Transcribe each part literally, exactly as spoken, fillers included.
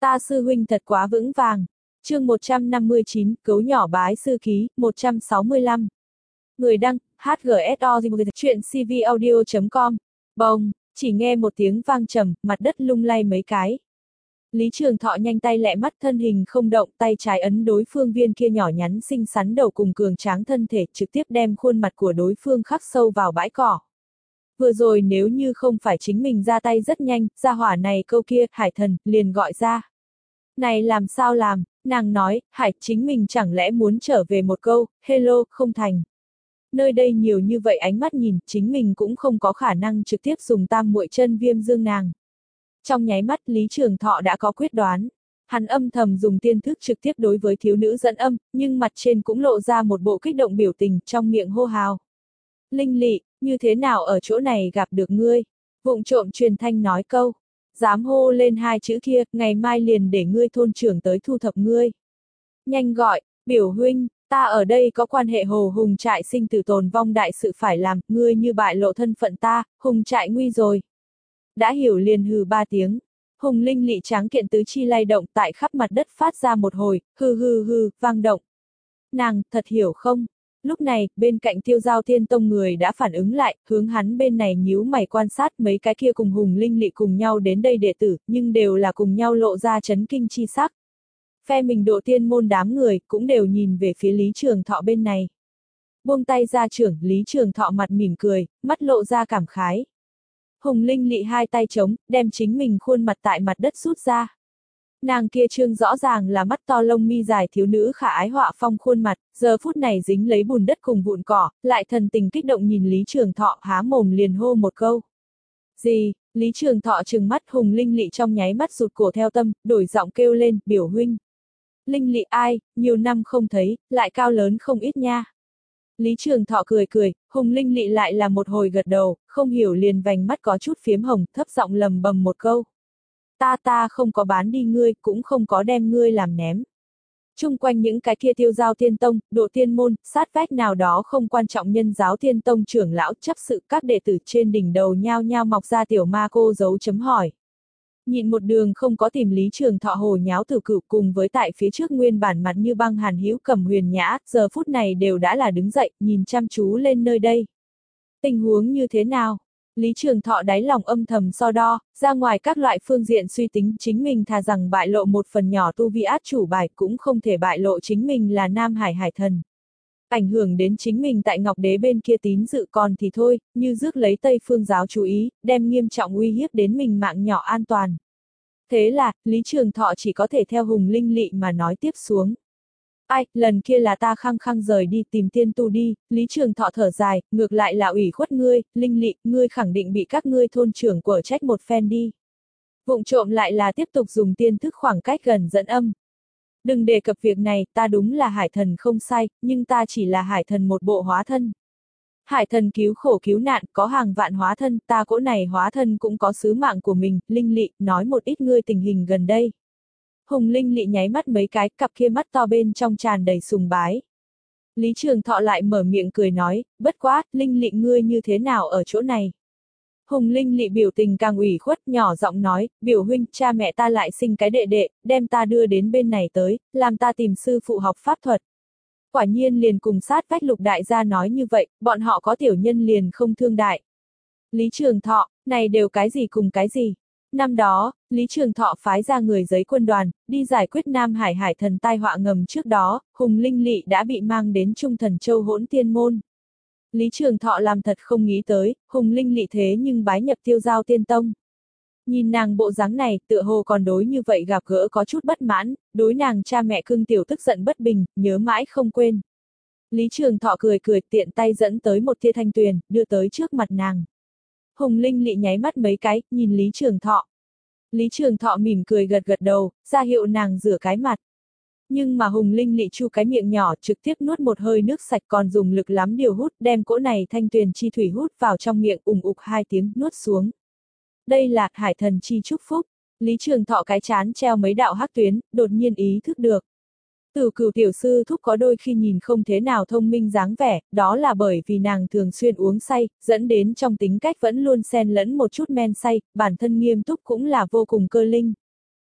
Ta sư huynh thật quá vững vàng. Chương một trăm năm mươi chín, Cấu nhỏ bái sư ký, một trăm sáu mươi lăm. Người đăng, hát giê ét o chuyện c v audio chấm com. Bồng, chỉ nghe một tiếng vang trầm, mặt đất lung lay mấy cái. Lý Trường Thọ nhanh tay lẹ mắt, thân hình không động, tay trái ấn đối phương viên kia nhỏ nhắn xinh xắn đầu cùng cường tráng thân thể, trực tiếp đem khuôn mặt của đối phương khắc sâu vào bãi cỏ. Vừa rồi nếu như không phải chính mình ra tay rất nhanh, gia hỏa này câu kia, Hải Thần, liền gọi ra. Này làm sao làm, nàng nói, Hải, chính mình chẳng lẽ muốn trở về một câu, hello, không thành. Nơi đây nhiều như vậy ánh mắt nhìn, chính mình cũng không có khả năng trực tiếp dùng tam muội chân viêm dương nàng. Trong nháy mắt Lý Trường Thọ đã có quyết đoán. Hắn âm thầm dùng tiên thức trực tiếp đối với thiếu nữ dẫn âm, nhưng mặt trên cũng lộ ra một bộ kích động biểu tình, trong miệng hô hào. Linh Lị, như thế nào ở chỗ này gặp được ngươi? Vụng trộm truyền thanh nói câu. Dám hô lên hai chữ kia, ngày mai liền để ngươi thôn trưởng tới thu thập ngươi. Nhanh gọi, biểu huynh, ta ở đây có quan hệ Hồ Hùng trại sinh tử tồn vong đại sự phải làm, ngươi như bại lộ thân phận ta, Hùng trại nguy rồi. Đã hiểu liền hừ ba tiếng. Hùng Linh Lị tráng kiện tứ chi lay động tại khắp mặt đất phát ra một hồi, hừ hừ hừ, vang động. Nàng, thật hiểu không? Lúc này, bên cạnh Tiêu Giao Thiên Tông người đã phản ứng lại, hướng hắn bên này nhíu mày quan sát mấy cái kia cùng Hùng Linh Lị cùng nhau đến đây đệ tử, nhưng đều là cùng nhau lộ ra chấn kinh chi sắc. Phe mình độ tiên môn đám người, cũng đều nhìn về phía Lý Trường Thọ bên này. Buông tay ra trưởng, Lý Trường Thọ mặt mỉm cười, mắt lộ ra cảm khái. Hùng Linh Lị hai tay trống, đem chính mình khuôn mặt tại mặt đất rút ra. Nàng kia trương rõ ràng là mắt to lông mi dài thiếu nữ khả ái họa phong khuôn mặt, giờ phút này dính lấy bùn đất cùng vụn cỏ, lại thần tình kích động nhìn Lý Trường Thọ há mồm liền hô một câu. Gì? Lý Trường Thọ trừng mắt, Hùng Linh Lị trong nháy mắt rụt cổ theo tâm, đổi giọng kêu lên, biểu huynh. Linh Lị ai, nhiều năm không thấy, lại cao lớn không ít nha. Lý Trường Thọ cười cười, Hùng Linh Lị lại là một hồi gật đầu, không hiểu liền vành mắt có chút phiếm hồng, thấp giọng lầm bầm một câu. Ta ta không có bán đi ngươi, cũng không có đem ngươi làm ném. Chung quanh những cái kia Tiêu Giao Thiên Tông, độ tiên môn, sát vách nào đó không quan trọng nhân giáo Thiên Tông trưởng lão chấp sự các đệ tử trên đỉnh đầu nhao nhao mọc ra tiểu ma cô dấu chấm hỏi. Nhịn một đường không có tìm Lý Trường Thọ hồ nháo tử cửu cùng với tại phía trước nguyên bản mặt như băng Hàn Hữu Cầm Huyền Nhã, giờ phút này đều đã là đứng dậy, nhìn chăm chú lên nơi đây. Tình huống như thế nào? Lý Trường Thọ đáy lòng âm thầm so đo, ra ngoài các loại phương diện suy tính chính mình thà rằng bại lộ một phần nhỏ tu vi át chủ bài cũng không thể bại lộ chính mình là Nam Hải Hải Thần. Ảnh hưởng đến chính mình tại Ngọc Đế bên kia tín dự còn thì thôi, như rước lấy Tây Phương giáo chú ý, đem nghiêm trọng uy hiếp đến mình mạng nhỏ an toàn. Thế là, Lý Trường Thọ chỉ có thể theo Hùng Linh Lị mà nói tiếp xuống. Ai, lần kia là ta khăng khăng rời đi tìm tiên tu đi, Lý Trường Thọ thở dài, ngược lại là ủy khuất ngươi, Linh Lị, ngươi khẳng định bị các ngươi thôn trưởng quở trách một phen đi. Vụng trộm lại là tiếp tục dùng tiên thức khoảng cách gần dẫn âm. Đừng đề cập việc này, ta đúng là Hải Thần không sai, nhưng ta chỉ là Hải Thần một bộ hóa thân. Hải Thần cứu khổ cứu nạn, có hàng vạn hóa thân, ta cỗ này hóa thân cũng có sứ mạng của mình, Linh Lị, nói một ít ngươi tình hình gần đây. Hùng Linh Lị nháy mắt mấy cái, cặp kia mắt to bên trong tràn đầy sùng bái. Lý Trường Thọ lại mở miệng cười nói, bất quá, Linh Lị ngươi như thế nào ở chỗ này? Hùng Linh Lị biểu tình càng ủy khuất, nhỏ giọng nói, biểu huynh, cha mẹ ta lại sinh cái đệ đệ, đem ta đưa đến bên này tới, làm ta tìm sư phụ học pháp thuật. Quả nhiên liền cùng sát vách Lục đại gia nói như vậy, bọn họ có tiểu nhân liền không thương đại. Lý Trường Thọ, này đều cái gì cùng cái gì? Năm đó, Lý Trường Thọ phái ra người giấy quân đoàn, đi giải quyết Nam Hải Hải Thần tai họa ngầm trước đó, Hùng Linh Lị đã bị mang đến Trung Thần Châu hỗn tiên môn. Lý Trường Thọ làm thật không nghĩ tới, Hùng Linh Lị thế nhưng bái nhập Tiêu Giao Tiên Tông. Nhìn nàng bộ dáng này, tựa hồ còn đối như vậy gặp gỡ có chút bất mãn, đối nàng cha mẹ cưng tiểu tức giận bất bình, nhớ mãi không quên. Lý Trường Thọ cười cười tiện tay dẫn tới một tia thanh tuyền, đưa tới trước mặt nàng. Hùng Linh Lị nháy mắt mấy cái, nhìn Lý Trường Thọ. Lý Trường Thọ mỉm cười gật gật đầu, ra hiệu nàng rửa cái mặt. Nhưng mà Hùng Linh Lị chu cái miệng nhỏ trực tiếp nuốt một hơi nước sạch còn dùng lực lắm điều hút đem cỗ này thanh tuyền chi thủy hút vào trong miệng ùng ục hai tiếng nuốt xuống. Đây là Hải Thần chi chúc phúc. Lý Trường Thọ cái chán treo mấy đạo hắc tuyến, đột nhiên ý thức được. Tử Cửu tiểu sư thúc có đôi khi nhìn không thế nào thông minh dáng vẻ, đó là bởi vì nàng thường xuyên uống say, dẫn đến trong tính cách vẫn luôn xen lẫn một chút men say, bản thân nghiêm túc cũng là vô cùng cơ linh.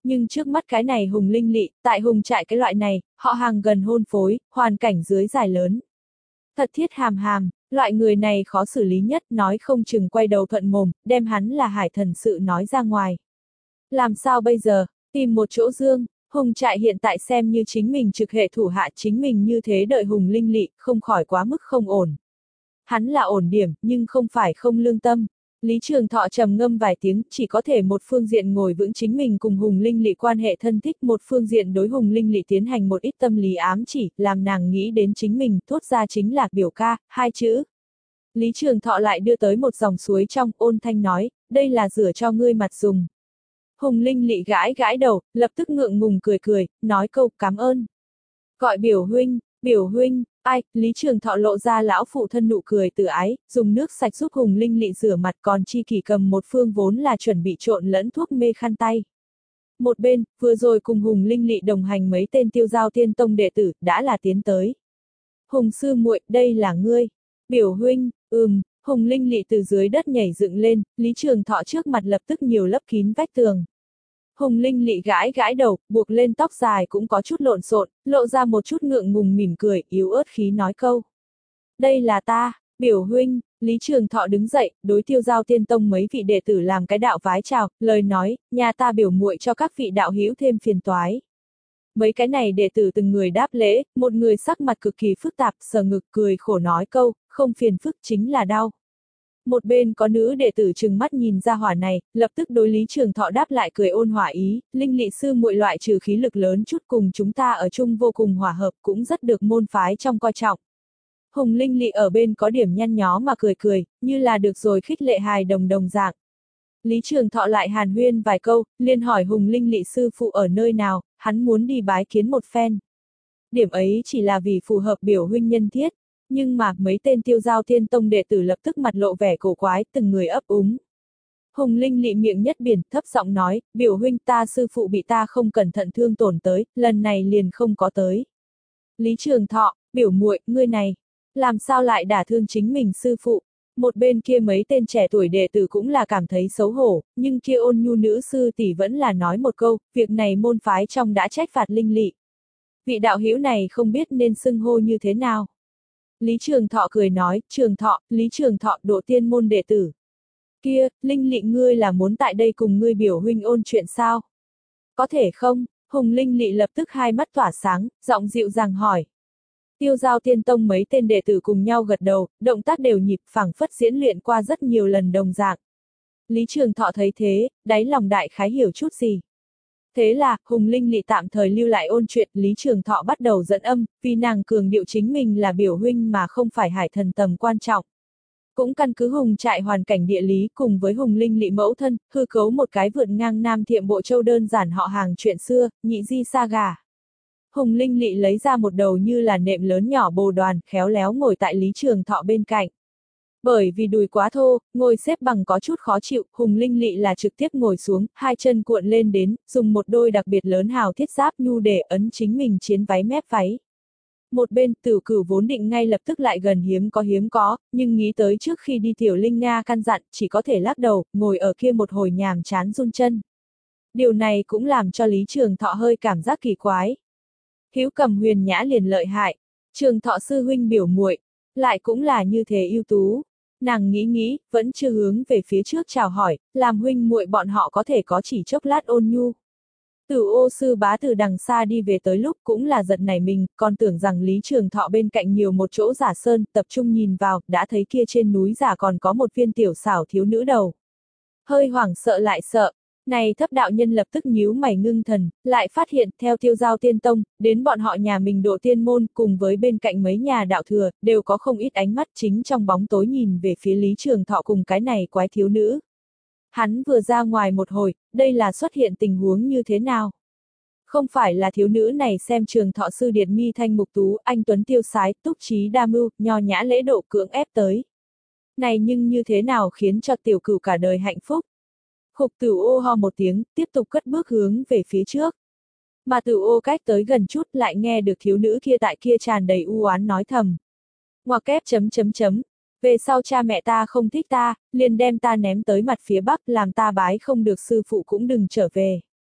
Nhưng trước mắt cái này Hùng Linh Lị, tại Hùng trại cái loại này, họ hàng gần hôn phối, hoàn cảnh dưới dài lớn. Thật thiết hàm hàm, loại người này khó xử lý nhất, nói không chừng quay đầu thuận mồm, đem hắn là hải thần sự nói ra ngoài. Làm sao bây giờ, tìm một chỗ dương, Hùng trại hiện tại xem như chính mình trực hệ thủ hạ, chính mình như thế đợi Hùng Linh Lị, không khỏi quá mức không ổn. Hắn là ổn điểm, nhưng không phải không lương tâm. Lý Trường Thọ trầm ngâm vài tiếng, chỉ có thể một phương diện ngồi vững chính mình cùng Hùng Linh Lị quan hệ thân thích, một phương diện đối Hùng Linh Lị tiến hành một ít tâm lý ám chỉ, làm nàng nghĩ đến chính mình, thốt ra chính là biểu ca, hai chữ. Lý Trường Thọ lại đưa tới một dòng suối trong, ôn thanh nói, đây là rửa cho ngươi mặt dùng. Hùng Linh Lị gãi gãi đầu, lập tức ngượng ngùng cười cười, nói câu cảm ơn. Gọi biểu huynh, biểu huynh. Ai, Lý Trường Thọ lộ ra lão phụ thân nụ cười từ ái, dùng nước sạch giúp Hùng Linh Lị rửa mặt, còn Chi Kỷ cầm một phương vốn là chuẩn bị trộn lẫn thuốc mê khăn tay. Một bên, vừa rồi cùng Hùng Linh Lị đồng hành mấy tên Tiêu Giao Tiên Tông đệ tử, đã là tiến tới. Hùng sư muội, đây là ngươi. Biểu huynh, ừm, Hùng Linh Lị từ dưới đất nhảy dựng lên, Lý Trường Thọ trước mặt lập tức nhiều lấp kín vách tường. Hùng Linh Lị gãi gãi đầu, buộc lên tóc dài cũng có chút lộn xộn, lộ ra một chút ngượng ngùng mỉm cười, yếu ớt khí nói câu. Đây là ta, biểu huynh. Lý Trường Thọ đứng dậy, đối Tiêu Giao Tiên Tông mấy vị đệ tử làm cái đạo vái chào, lời nói, nhà ta biểu muội cho các vị đạo hữu thêm phiền toái. Mấy cái này đệ tử từng người đáp lễ, một người sắc mặt cực kỳ phức tạp, sờ ngực cười khổ nói câu, không phiền phức chính là đau. Một bên có nữ đệ tử trừng mắt nhìn ra hỏa này, lập tức đối Lý Trường Thọ đáp lại cười ôn hòa ý, Linh Lị sư muội loại trừ khí lực lớn chút cùng chúng ta ở chung vô cùng hòa hợp, cũng rất được môn phái trong coi trọng. Hùng Linh Lị ở bên có điểm nhăn nhó mà cười cười, như là được rồi khích lệ hài đồng đồng dạng. Lý Trường Thọ lại hàn huyên vài câu, liền hỏi Hùng Linh Lị sư phụ ở nơi nào, hắn muốn đi bái kiến một phen. Điểm ấy chỉ là vì phù hợp biểu huynh nhân thiết. Nhưng mà, mấy tên Tiêu Giao Tiên Tông đệ tử lập tức mặt lộ vẻ cổ quái, từng người ấp úng. Hùng Linh Lị miệng nhất biển, thấp giọng nói, biểu huynh ta sư phụ bị ta không cẩn thận thương tổn tới, lần này liền không có tới. Lý Trường Thọ, biểu muội, ngươi này, làm sao lại đả thương chính mình sư phụ? Một bên kia mấy tên trẻ tuổi đệ tử cũng là cảm thấy xấu hổ, nhưng kia ôn nhu nữ sư tỷ vẫn là nói một câu, việc này môn phái trong đã trách phạt Linh Lị. Vị đạo hữu này không biết nên xưng hô như thế nào. Lý Trường Thọ cười nói, Trường Thọ, Lý Trường Thọ độ tiên môn đệ tử. Kia, Linh Lị ngươi là muốn tại đây cùng ngươi biểu huynh ôn chuyện sao? Có thể không? Hùng Linh Lị lập tức hai mắt tỏa sáng, giọng dịu dàng hỏi. Tiêu Giao Tiên Tông mấy tên đệ tử cùng nhau gật đầu, động tác đều nhịp phảng phất diễn luyện qua rất nhiều lần đồng dạng. Lý Trường Thọ thấy thế, đáy lòng đại khái hiểu chút gì. Thế là, Hùng Linh Lị tạm thời lưu lại ôn chuyện, Lý Trường Thọ bắt đầu dẫn âm, vì nàng cường điệu chính mình là biểu huynh mà không phải hải thần tầm quan trọng. Cũng căn cứ Hùng trại hoàn cảnh địa lý cùng với Hùng Linh Lị mẫu thân, hư cấu một cái vượt ngang Nam Thiệm Bộ Châu đơn giản họ hàng chuyện xưa, nhị di sa gà. Hùng Linh Lị lấy ra một đầu như là nệm lớn nhỏ bồ đoàn, khéo léo ngồi tại Lý Trường Thọ bên cạnh. Bởi vì đùi quá thô, ngồi xếp bằng có chút khó chịu, Hùng Linh Lị là trực tiếp ngồi xuống, hai chân cuộn lên đến, dùng một đôi đặc biệt lớn hào thiết giáp nhu để ấn chính mình chiến váy mép váy. Một bên, Tử Cửu vốn định ngay lập tức lại gần hiếm có hiếm có, nhưng nghĩ tới trước khi đi Tiểu Linh Nga căn dặn, chỉ có thể lắc đầu, ngồi ở kia một hồi nhàm chán run chân. Điều này cũng làm cho Lý Trường Thọ hơi cảm giác kỳ quái. Hữu Cầm Huyền Nhã liền lợi hại, Trường Thọ sư huynh biểu muội, lại cũng là như thế ưu tú. Nàng nghĩ nghĩ, vẫn chưa hướng về phía trước chào hỏi, làm huynh muội bọn họ có thể có chỉ chốc lát ôn nhu. Tử Ô sư bá từ đằng xa đi về tới lúc cũng là giật nảy mình, còn tưởng rằng Lý Trường Thọ bên cạnh nhiều một chỗ giả sơn, tập trung nhìn vào, đã thấy kia trên núi giả còn có một viên tiểu xảo thiếu nữ đầu. Hơi hoảng sợ lại sợ. Này thấp đạo nhân lập tức nhíu mày ngưng thần, lại phát hiện theo Tiêu Giao Tiên Tông, đến bọn họ nhà mình độ tiên môn cùng với bên cạnh mấy nhà đạo thừa, đều có không ít ánh mắt chính trong bóng tối nhìn về phía Lý Trường Thọ cùng cái này quái thiếu nữ. Hắn vừa ra ngoài một hồi, đây là xuất hiện tình huống như thế nào? Không phải là thiếu nữ này xem Trường Thọ sư điệt mi thanh mục tú, anh tuấn tiêu sái, túc trí đa mưu, nho nhã lễ độ cưỡng ép tới. Này nhưng như thế nào khiến cho tiểu cửu cả đời hạnh phúc? Khục Tử Ô ho một tiếng, tiếp tục cất bước hướng về phía trước. Mà Tử Ô cách tới gần chút lại nghe được thiếu nữ kia tại kia tràn đầy u oán nói thầm. Ngoặc kép chấm chấm chấm, về sau cha mẹ ta không thích ta, liền đem ta ném tới mặt phía bắc làm ta bái không được sư phụ cũng đừng trở về.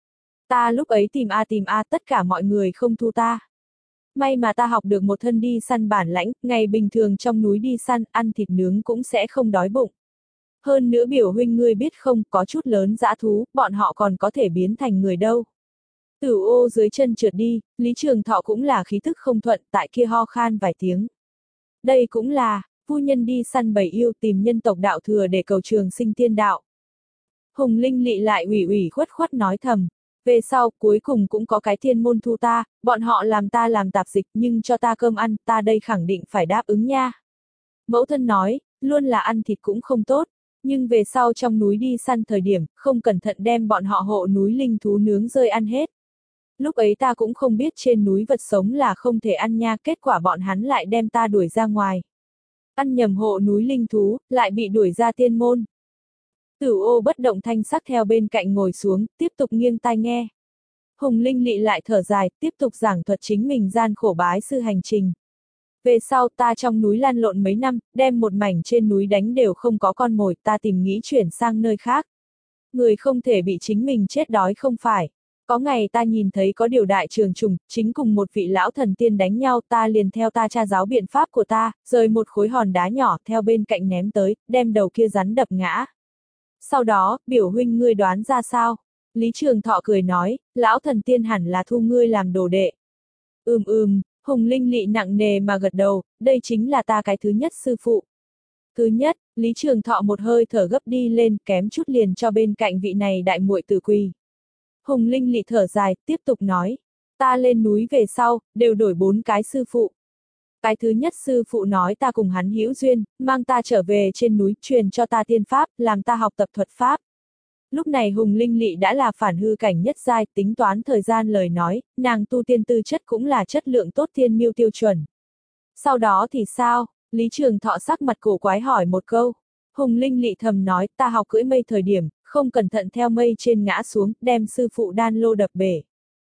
Ta lúc ấy tìm a tìm a tất cả mọi người không thu ta. May mà ta học được một thân đi săn bản lãnh, ngày bình thường trong núi đi săn, ăn thịt nướng cũng sẽ không đói bụng. Hơn nữa biểu huynh ngươi biết không, có chút lớn dã thú, bọn họ còn có thể biến thành người đâu. Tử ô dưới chân trượt đi, Lý Trường Thọ cũng là khí tức không thuận, tại kia ho khan vài tiếng. Đây cũng là, phu nhân đi săn bầy yêu tìm nhân tộc đạo thừa để cầu trường sinh tiên đạo. Hùng Linh Lị lại ủy ủy khuất khuất nói thầm. Về sau, cuối cùng cũng có cái thiên môn thu ta, bọn họ làm ta làm tạp dịch nhưng cho ta cơm ăn, ta đây khẳng định phải đáp ứng nha. Mẫu thân nói, luôn là ăn thịt cũng không tốt, nhưng về sau trong núi đi săn thời điểm, không cẩn thận đem bọn họ hộ núi linh thú nướng rơi ăn hết. Lúc ấy ta cũng không biết trên núi vật sống là không thể ăn nha, kết quả bọn hắn lại đem ta đuổi ra ngoài. Ăn nhầm hộ núi linh thú, lại bị đuổi ra tiên môn. Tử ô bất động thanh sắc theo bên cạnh ngồi xuống, tiếp tục nghiêng tai nghe. Hùng Linh Lị lại thở dài, tiếp tục giảng thuật chính mình gian khổ bái sư hành trình. Về sau ta trong núi lăn lộn mấy năm, đem một mảnh trên núi đánh đều không có con mồi, ta tìm nghĩ chuyển sang nơi khác. Người không thể bị chính mình chết đói không phải. Có ngày ta nhìn thấy có điều đại trường trùng, chính cùng một vị lão thần tiên đánh nhau, ta liền theo ta tra giáo biện pháp của ta, rời một khối hòn đá nhỏ theo bên cạnh ném tới, đem đầu kia rắn đập ngã. Sau đó, biểu huynh ngươi đoán ra sao? Lý Trường Thọ cười nói, lão thần tiên hẳn là thu ngươi làm đồ đệ. Ừm ừm, Hùng Linh Lị nặng nề mà gật đầu, đây chính là ta cái thứ nhất sư phụ. Thứ nhất, Lý Trường Thọ một hơi thở gấp đi lên, kém chút liền cho bên cạnh vị này đại muội tử quỳ. Hùng Linh Lị thở dài, tiếp tục nói, ta lên núi về sau, đều đổi bốn cái sư phụ. Cái thứ nhất sư phụ nói ta cùng hắn hữu duyên, mang ta trở về trên núi, truyền cho ta tiên pháp, làm ta học tập thuật pháp. Lúc này Hùng Linh Lị đã là phản hư cảnh nhất giai, tính toán thời gian lời nói, nàng tu tiên tư chất cũng là chất lượng tốt tiên miêu tiêu chuẩn. Sau đó thì sao? Lý Trường Thọ sắc mặt cổ quái hỏi một câu. Hùng Linh Lị thầm nói, ta học cưỡi mây thời điểm, không cẩn thận theo mây trên ngã xuống, đem sư phụ đan lô đập bể.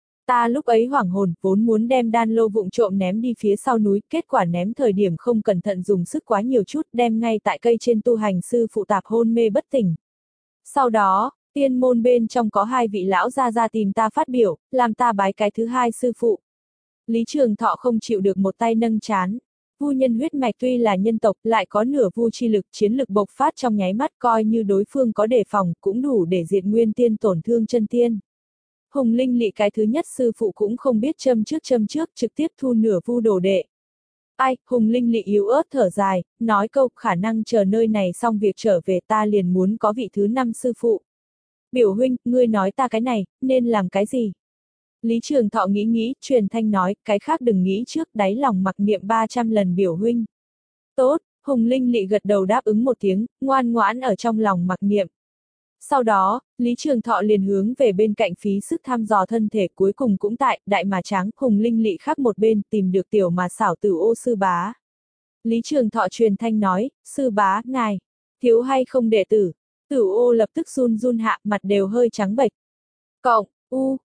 Ta lúc ấy hoảng hồn, vốn muốn đem đan lô vụng trộm ném đi phía sau núi, kết quả ném thời điểm không cẩn thận dùng sức quá nhiều chút, đem ngay tại cây trên tu hành sư phụ tạp hôn mê bất tỉnh. Sau đó, tiên môn bên trong có hai vị lão gia gia tìm ta phát biểu, làm ta bái cái thứ hai sư phụ. Lý Trường Thọ không chịu được một tay nâng chán. Vu nhân huyết mạch tuy là nhân tộc, lại có nửa vu chi lực, chiến lực bộc phát trong nháy mắt, coi như đối phương có đề phòng, cũng đủ để diệt nguyên tiên tổn thương chân tiên. Hùng Linh Lị cái thứ nhất sư phụ cũng không biết châm trước châm trước, trực tiếp thu nửa vu đồ đệ. Ai, Hùng Linh Lị yếu ớt thở dài, nói câu khả năng chờ nơi này xong việc trở về ta liền muốn có vị thứ năm sư phụ. Biểu huynh, ngươi nói ta cái này, nên làm cái gì? Lý Trường Thọ nghĩ nghĩ, truyền thanh nói, cái khác đừng nghĩ trước, đáy lòng mặc niệm ba trăm lần biểu huynh. Tốt, Hùng Linh Lị gật đầu đáp ứng một tiếng, ngoan ngoãn ở trong lòng mặc niệm. Sau đó, Lý Trường Thọ liền hướng về bên cạnh phí sức thăm dò thân thể, cuối cùng cũng tại, đại mà tráng, Hùng Linh Lị khác một bên, tìm được tiểu mà xảo Tử ô sư bá. Lý Trường Thọ truyền thanh nói, sư bá, ngài, thiếu hay không đệ tử? Tử ô lập tức run run hạ, mặt đều hơi trắng bệch. Cộng, u,